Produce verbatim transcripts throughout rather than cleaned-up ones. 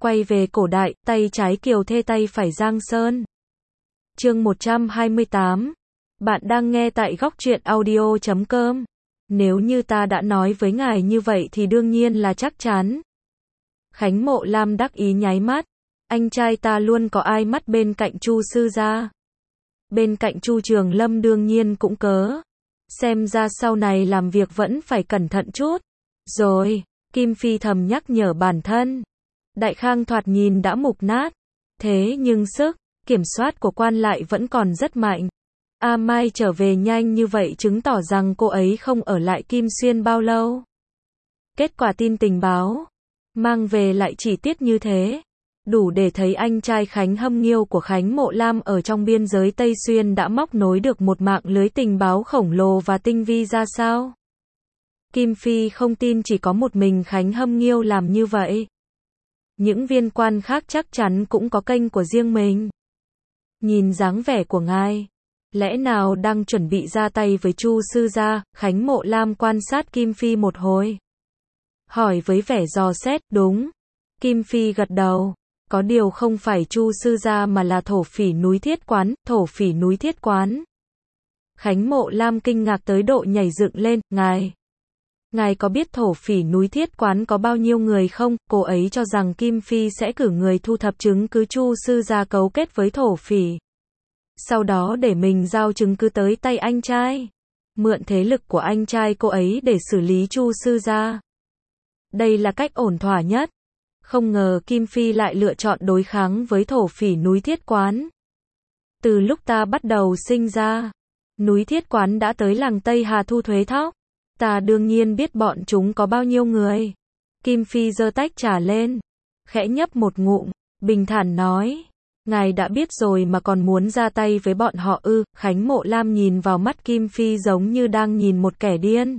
Quay về cổ đại, tay trái Kiều Thê tay phải Giang Sơn. Chương một trăm hai mươi tám. Bạn đang nghe tại góc truyện audio chấm com. Nếu như ta đã nói với ngài như vậy thì đương nhiên là chắc chắn. Khánh Mộ Lam đắc ý nháy mắt. Anh trai ta luôn có ai mắt bên cạnh Chu sư gia. Bên cạnh Chu Trường Lâm đương nhiên cũng cớ. Xem ra sau này làm việc vẫn phải cẩn thận chút. Rồi, Kim Phi thầm nhắc nhở bản thân. Đại Khang thoạt nhìn đã mục nát. Thế nhưng sức kiểm soát của quan lại vẫn còn rất mạnh. A Mai trở về nhanh như vậy chứng tỏ rằng cô ấy không ở lại Kim Xuyên bao lâu. Kết quả tin tình báo mang về lại chi tiết như thế, đủ để thấy anh trai Khánh Hâm Nghiêu của Khánh Mộ Lam ở trong biên giới Tây Xuyên đã móc nối được một mạng lưới tình báo khổng lồ và tinh vi ra sao. Kim Phi không tin chỉ có một mình Khánh Hâm Nghiêu làm như vậy. Những viên quan khác chắc chắn cũng có kênh của riêng mình. Nhìn dáng vẻ của ngài, lẽ nào đang chuẩn bị ra tay với Chu sư gia? Khánh Mộ Lam quan sát Kim Phi một hồi. Hỏi với vẻ dò xét, đúng. Kim Phi gật đầu. Có điều không phải Chu sư gia mà là thổ phỉ núi Thiết Quán, thổ phỉ núi Thiết Quán. Khánh Mộ Lam kinh ngạc tới độ nhảy dựng lên, ngài. Ngài có biết thổ phỉ núi Thiết Quán có bao nhiêu người không? Cô ấy cho rằng Kim Phi sẽ cử người thu thập chứng cứ Chu sư gia cấu kết với thổ phỉ. Sau đó để mình giao chứng cứ tới tay anh trai. Mượn thế lực của anh trai cô ấy để xử lý Chu sư gia. Đây là cách ổn thỏa nhất. Không ngờ Kim Phi lại lựa chọn đối kháng với thổ phỉ núi Thiết Quán. Từ lúc ta bắt đầu sinh ra, núi Thiết Quán đã tới làng Tây Hà thu thuế thóc. Ta đương nhiên biết bọn chúng có bao nhiêu người. Kim Phi giơ tách trà lên, khẽ nhấp một ngụm, bình thản nói. Ngài đã biết rồi mà còn muốn ra tay với bọn họ ư? Khánh Mộ Lam nhìn vào mắt Kim Phi giống như đang nhìn một kẻ điên.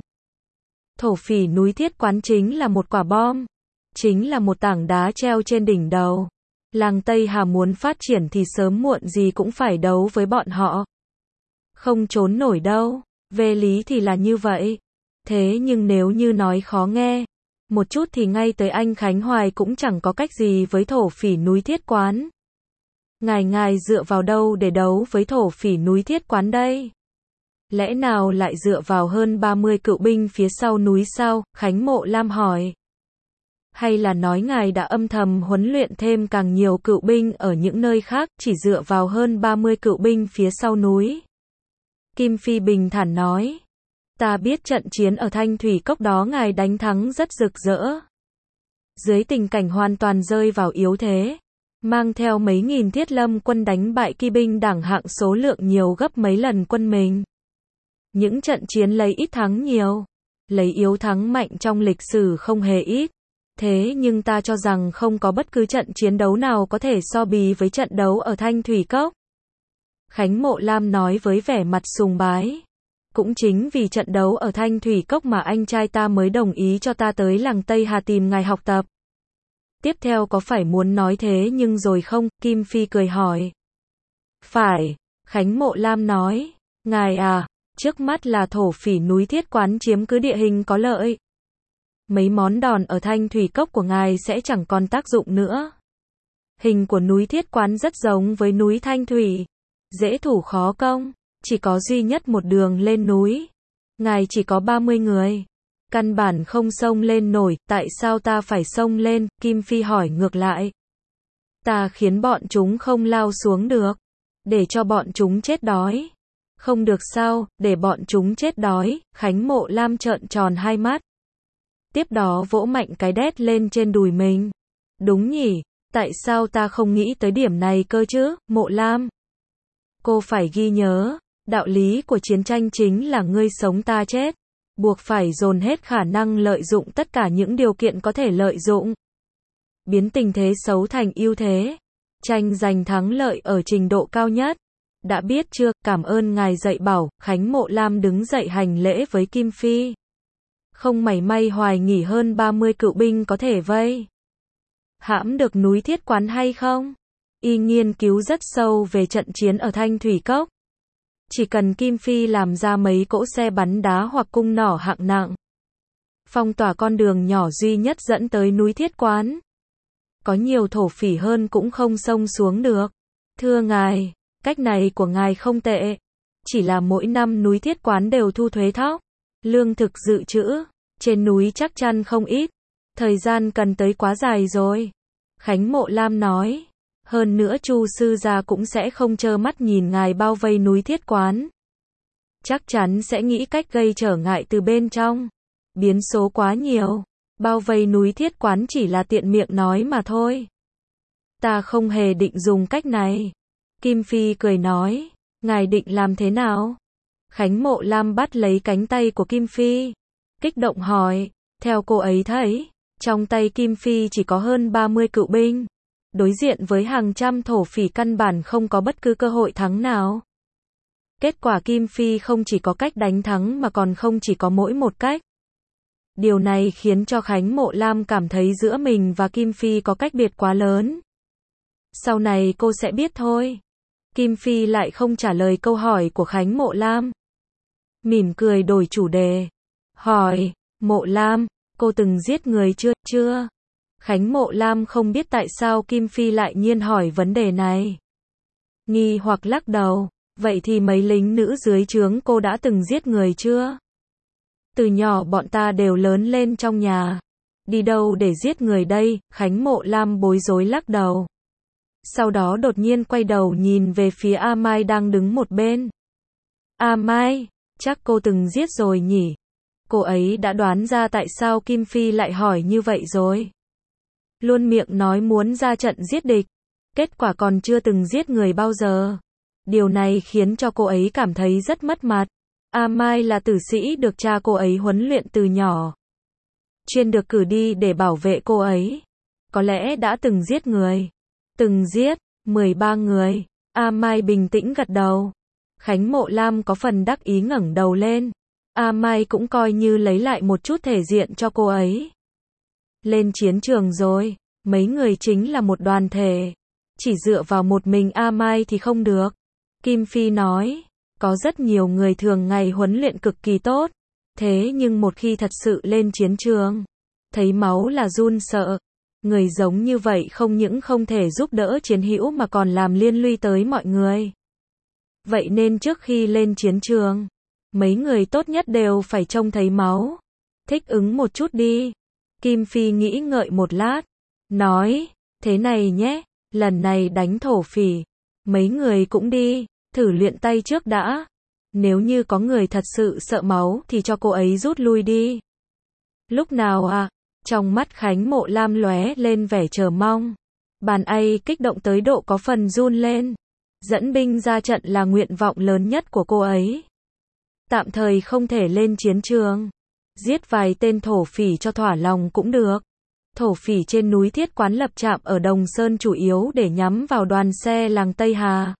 Thổ phỉ núi Thiết Quán chính là một quả bom. Chính là một tảng đá treo trên đỉnh đầu. Làng Tây Hà muốn phát triển thì sớm muộn gì cũng phải đấu với bọn họ. Không trốn nổi đâu. Về lý thì là như vậy. Thế nhưng nếu như nói khó nghe một chút thì ngay tới anh Khánh Hoài cũng chẳng có cách gì với thổ phỉ núi Thiết Quán. Ngài ngài dựa vào đâu để đấu với thổ phỉ núi Thiết Quán đây? Lẽ nào lại dựa vào hơn ba mươi cựu binh phía sau núi sao? Khánh Mộ Lam hỏi. Hay là nói ngài đã âm thầm huấn luyện thêm càng nhiều cựu binh ở những nơi khác, chỉ dựa vào hơn ba mươi cựu binh phía sau núi? Kim Phi bình thản nói. Ta biết trận chiến ở Thanh Thủy Cốc đó ngài đánh thắng rất rực rỡ. Dưới tình cảnh hoàn toàn rơi vào yếu thế, mang theo mấy nghìn thiết lâm quân đánh bại kỳ binh đẳng hạng số lượng nhiều gấp mấy lần quân mình. Những trận chiến lấy ít thắng nhiều, lấy yếu thắng mạnh trong lịch sử không hề ít. Thế nhưng ta cho rằng không có bất cứ trận chiến đấu nào có thể so bì với trận đấu ở Thanh Thủy Cốc. Khánh Mộ Lam nói với vẻ mặt sùng bái. Cũng chính vì trận đấu ở Thanh Thủy Cốc mà anh trai ta mới đồng ý cho ta tới làng Tây Hà tìm ngài học tập. Tiếp theo có phải muốn nói thế nhưng rồi không? Kim Phi cười hỏi. Phải, Khánh Mộ Lam nói. Ngài à, trước mắt là thổ phỉ núi Thiết Quán chiếm cứ địa hình có lợi. Mấy món đòn ở Thanh Thủy Cốc của ngài sẽ chẳng còn tác dụng nữa. Hình của núi Thiết Quán rất giống với núi Thanh Thủy. Dễ thủ khó công. Chỉ có duy nhất một đường lên núi. Ngài chỉ có ba mươi người. Căn bản không xông lên nổi, tại sao ta phải xông lên? Kim Phi hỏi ngược lại. Ta khiến bọn chúng không lao xuống được. Để cho bọn chúng chết đói. Không được sao, để bọn chúng chết đói. Khánh Mộ Lam trợn tròn hai mắt. Tiếp đó vỗ mạnh cái đét lên trên đùi mình. Đúng nhỉ, tại sao ta không nghĩ tới điểm này cơ chứ, Mộ Lam? Cô phải ghi nhớ. Đạo lý của chiến tranh chính là ngươi sống ta chết. Buộc phải dồn hết khả năng lợi dụng tất cả những điều kiện có thể lợi dụng. Biến tình thế xấu thành ưu thế. Tranh giành thắng lợi ở trình độ cao nhất. Đã biết chưa, cảm ơn ngài dạy bảo. Khánh Mộ Lam đứng dậy hành lễ với Kim Phi. Không mảy may hoài nghỉ hơn ba mươi cựu binh có thể vây hãm được núi Thiết Quán hay không? Y nghiên cứu rất sâu về trận chiến ở Thanh Thủy Cốc. Chỉ cần Kim Phi làm ra mấy cỗ xe bắn đá hoặc cung nỏ hạng nặng, phong tỏa con đường nhỏ duy nhất dẫn tới núi Thiết Quán, có nhiều thổ phỉ hơn cũng không xông xuống được. Thưa ngài, cách này của ngài không tệ. Chỉ là mỗi năm núi Thiết Quán đều thu thuế thóc, lương thực dự trữ, trên núi chắc chắn không ít. Thời gian cần tới quá dài rồi. Khánh Mộ Lam nói. Hơn nữa Chu sư gia cũng sẽ không trơ mắt nhìn ngài bao vây núi Thiết Quán. Chắc chắn sẽ nghĩ cách gây trở ngại từ bên trong. Biến số quá nhiều. Bao vây núi Thiết Quán chỉ là tiện miệng nói mà thôi. Ta không hề định dùng cách này. Kim Phi cười nói. Ngài định làm thế nào? Khánh Mộ Lam bắt lấy cánh tay của Kim Phi. Kích động hỏi. Theo cô ấy thấy, trong tay Kim Phi chỉ có hơn ba mươi cựu binh. Đối diện với hàng trăm thổ phỉ căn bản không có bất cứ cơ hội thắng nào. Kết quả Kim Phi không chỉ có cách đánh thắng mà còn không chỉ có mỗi một cách. Điều này khiến cho Khánh Mộ Lam cảm thấy giữa mình và Kim Phi có cách biệt quá lớn. Sau này cô sẽ biết thôi. Kim Phi lại không trả lời câu hỏi của Khánh Mộ Lam. Mỉm cười đổi chủ đề. Hỏi, Mộ Lam, cô từng giết người chưa? Chưa. Khánh Mộ Lam không biết tại sao Kim Phi lại nhiên hỏi vấn đề này. Nghi hoặc lắc đầu. Vậy thì mấy lính nữ dưới trướng cô đã từng giết người chưa? Từ nhỏ bọn ta đều lớn lên trong nhà. Đi đâu để giết người đây? Khánh Mộ Lam bối rối lắc đầu. Sau đó đột nhiên quay đầu nhìn về phía A Mai đang đứng một bên. A Mai, chắc cô từng giết rồi nhỉ? Cô ấy đã đoán ra tại sao Kim Phi lại hỏi như vậy rồi. Luôn miệng nói muốn ra trận giết địch. Kết quả còn chưa từng giết người bao giờ. Điều này khiến cho cô ấy cảm thấy rất mất mặt. A Mai là tử sĩ được cha cô ấy huấn luyện từ nhỏ. Chuyên được cử đi để bảo vệ cô ấy. Có lẽ đã từng giết người. Từng giết, mười ba người. A Mai bình tĩnh gật đầu. Khánh Mộ Lam có phần đắc ý ngẩng đầu lên. A Mai cũng coi như lấy lại một chút thể diện cho cô ấy. Lên chiến trường rồi, mấy người chính là một đoàn thể. Chỉ dựa vào một mình A Mai thì không được. Kim Phi nói, có rất nhiều người thường ngày huấn luyện cực kỳ tốt. Thế nhưng một khi thật sự lên chiến trường, thấy máu là run sợ. Người giống như vậy không những không thể giúp đỡ chiến hữu mà còn làm liên lụy tới mọi người. Vậy nên trước khi lên chiến trường, mấy người tốt nhất đều phải trông thấy máu. Thích ứng một chút đi. Kim Phi nghĩ ngợi một lát. Nói, thế này nhé, lần này đánh thổ phỉ. Mấy người cũng đi, thử luyện tay trước đã. Nếu như có người thật sự sợ máu thì cho cô ấy rút lui đi. Lúc nào à? Trong mắt Khánh Mộ Lam lóe lên vẻ chờ mong. Bàn ấy kích động tới độ có phần run lên. Dẫn binh ra trận là nguyện vọng lớn nhất của cô ấy. Tạm thời không thể lên chiến trường. Giết vài tên thổ phỉ cho thỏa lòng cũng được. Thổ phỉ trên núi Thiết Quán lập trạm ở Đồng Sơn chủ yếu để nhắm vào đoàn xe làng Tây Hà.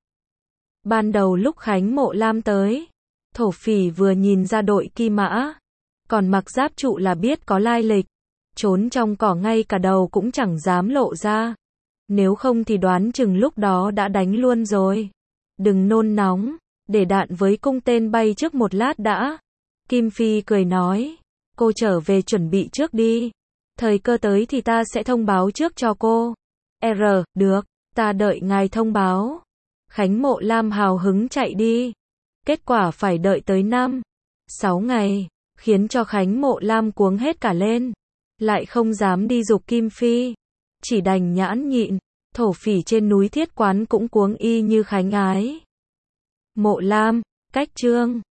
Ban đầu lúc Khánh Mộ Lam tới, thổ phỉ vừa nhìn ra đội Kim Mã, còn mặc giáp trụ là biết có lai lịch. Trốn trong cỏ ngay cả đầu cũng chẳng dám lộ ra. Nếu không thì đoán chừng lúc đó đã đánh luôn rồi. Đừng nôn nóng, để đạn với cung tên bay trước một lát đã. Kim Phi cười nói, cô trở về chuẩn bị trước đi. Thời cơ tới thì ta sẽ thông báo trước cho cô. R, được, ta đợi ngài thông báo. Khánh Mộ Lam hào hứng chạy đi. Kết quả phải đợi tới năm, sáu ngày, khiến cho Khánh Mộ Lam cuống hết cả lên. Lại không dám đi giục Kim Phi. Chỉ đành nhãn nhịn. Thổ phỉ trên núi Thiết Quán cũng cuống y như Khánh Ái. Mộ Lam, cách chương